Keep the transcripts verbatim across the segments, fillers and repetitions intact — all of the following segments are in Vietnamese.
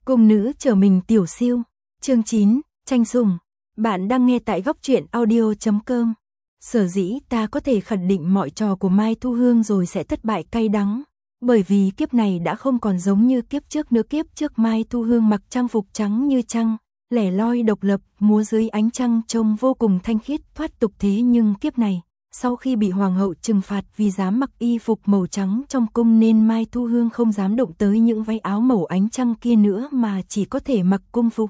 Cung nữ trở mình tiểu siêu, chương chín, tranh sủng. Bạn đang nghe tại góc truyện audio chấm com. Sở dĩ ta có thể khẳng định mọi trò của Mai Thu Hương rồi sẽ thất bại cay đắng, bởi vì kiếp này đã không còn giống như kiếp trước nữa. Kiếp trước Mai Thu Hương mặc trang phục trắng như trăng, lẻ loi độc lập, múa dưới ánh trăng trông vô cùng thanh khiết thoát tục. Thế nhưng kiếp này, sau khi bị hoàng hậu trừng phạt vì dám mặc y phục màu trắng trong cung nên Mai Thu Hương không dám động tới những váy áo màu ánh trăng kia nữa mà chỉ có thể mặc cung phục.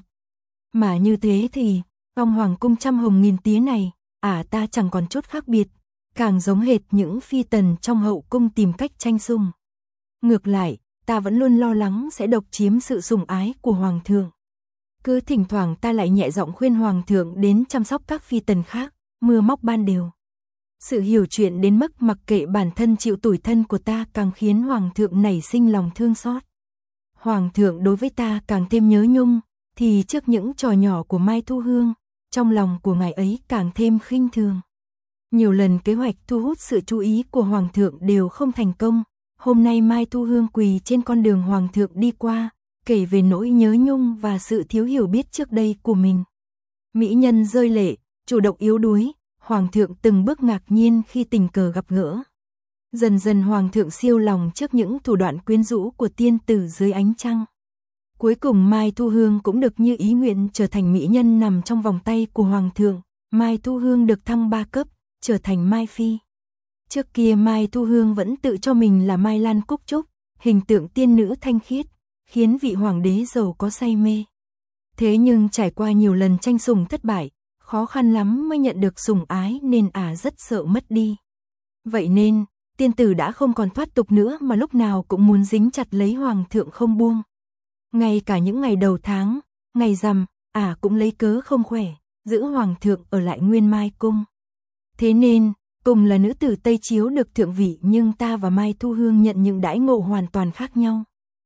Mà như thế thì, trong hoàng cung trăm hồng nghìn tía này, ả à, ta chẳng còn chút khác biệt, càng giống hệt những phi tần trong hậu cung tìm cách tranh sủng. Ngược lại, ta vẫn luôn lo lắng sẽ độc chiếm sự sủng ái của hoàng thượng. Cứ thỉnh thoảng ta lại nhẹ giọng khuyên hoàng thượng đến chăm sóc các phi tần khác, mưa móc ban đều. Sự hiểu chuyện đến mức mặc kệ bản thân chịu tủi thân của ta càng khiến hoàng thượng nảy sinh lòng thương xót. Hoàng thượng đối với ta càng thêm nhớ nhung, thì trước những trò nhỏ của Mai Thu Hương, trong lòng của ngài ấy càng thêm khinh thường. Nhiều lần kế hoạch thu hút sự chú ý của hoàng thượng đều không thành công. Hôm nay Mai Thu Hương quỳ trên con đường hoàng thượng đi qua, kể về nỗi nhớ nhung và sự thiếu hiểu biết trước đây của mình. Mỹ nhân rơi lệ, chủ động yếu đuối, hoàng thượng từng bước ngạc nhiên khi tình cờ gặp gỡ. Dần dần hoàng thượng siêu lòng trước những thủ đoạn quyến rũ của tiên tử dưới ánh trăng. Cuối cùng Mai Thu Hương cũng được như ý nguyện trở thành mỹ nhân nằm trong vòng tay của hoàng thượng. Mai Thu Hương được thăng ba cấp, trở thành Mai Phi. Trước kia Mai Thu Hương vẫn tự cho mình là Mai Lan Cúc Trúc, hình tượng tiên nữ thanh khiết, khiến vị hoàng đế giàu có say mê. Thế nhưng trải qua nhiều lần tranh sủng thất bại, khó khăn lắm mới nhận được sủng ái nên ả à rất sợ mất đi. Vậy nên, tiên tử đã không còn thoát tục nữa mà lúc nào cũng muốn dính chặt lấy hoàng thượng không buông. Ngay cả những ngày đầu tháng, ngày rằm, ả à cũng lấy cớ không khỏe, giữ hoàng thượng ở lại Nguyên Mai cung. Thế nên, cùng là nữ tử Tây Chiếu được thượng vị nhưng ta và Mai Thu Hương nhận những đãi ngộ hoàn toàn khác nhau.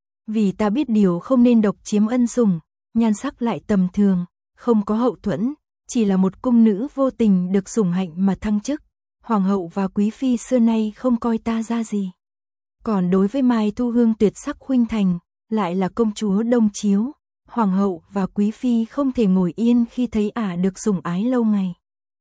Vì ta biết điều không nên độc chiếm ân sủng, nhan sắc lại tầm thường, không có hậu thuẫn, chỉ là một cung nữ vô tình được sủng hạnh mà thăng chức. Hoàng hậu và quý phi xưa nay không coi ta ra gì. Còn đối với Mai Thu Hương tuyệt sắc khuynh thành, lại là công chúa Đông Chiếu, hoàng hậu và quý phi không thể ngồi yên khi thấy ả được sủng ái lâu ngày.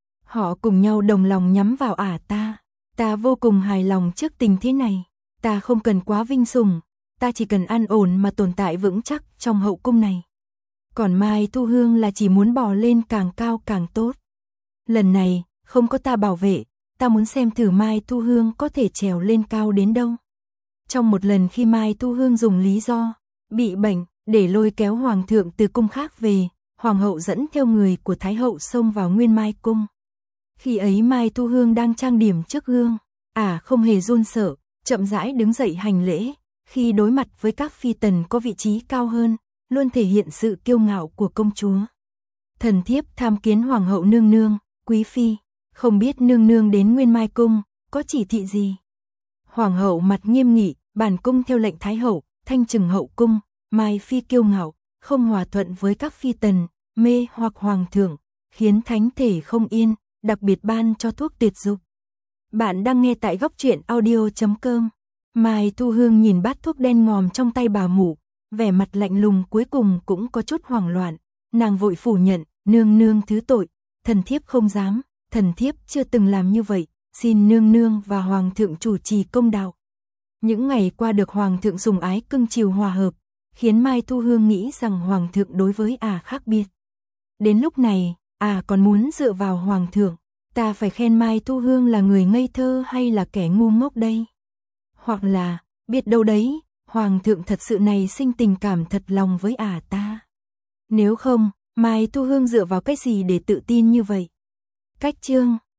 Họ cùng nhau đồng lòng nhắm vào ả ta, ta vô cùng hài lòng trước tình thế này, ta không cần quá vinh sủng, ta chỉ cần an ổn mà tồn tại vững chắc trong hậu cung này. Còn Mai Thu Hương là chỉ muốn bò lên càng cao càng tốt. Lần này, không có ta bảo vệ, ta muốn xem thử Mai Thu Hương có thể trèo lên cao đến đâu. Trong một lần khi Mai Thu Hương dùng lý do bị bệnh để lôi kéo hoàng thượng từ cung khác về, hoàng hậu dẫn theo người của thái hậu xông vào Nguyên Mai cung. Khi ấy Mai Thu Hương đang trang điểm trước gương, ả à, không hề run sợ, chậm rãi đứng dậy hành lễ, khi đối mặt với các phi tần có vị trí cao hơn, luôn thể hiện sự kiêu ngạo của công chúa. Thần thiếp tham kiến hoàng hậu nương nương, quý phi, không biết nương nương đến Nguyên Mai cung, có chỉ thị gì? Hoàng hậu mặt nghiêm nghị, bản cung theo lệnh thái hậu, thanh trừng hậu cung. Mai phi kiêu ngạo, không hòa thuận với các phi tần, mê hoặc hoàng thượng, khiến thánh thể không yên, đặc biệt ban cho thuốc tuyệt dục. Bạn đang nghe tại góc truyện audio chấm com. Mai Thu Hương nhìn bát thuốc đen ngòm trong tay bà mụ, vẻ mặt lạnh lùng cuối cùng cũng có chút hoảng loạn. Nàng vội phủ nhận, nương nương thứ tội, thần thiếp không dám, thần thiếp chưa từng làm như vậy, xin nương nương và hoàng thượng chủ trì công đạo. Những ngày qua được hoàng thượng sủng ái cưng chiều hòa hợp, khiến Mai Thu Hương nghĩ rằng hoàng thượng đối với ả à khác biệt. Đến lúc này, ả à còn muốn dựa vào hoàng thượng, ta phải khen Mai Thu Hương là người ngây thơ hay là kẻ ngu ngốc đây? Hoặc là, biết đâu đấy, hoàng thượng thật sự này sinh tình cảm thật lòng với ả à ta. Nếu không, Mai Thu Hương dựa vào cái gì để tự tin như vậy? Cách chương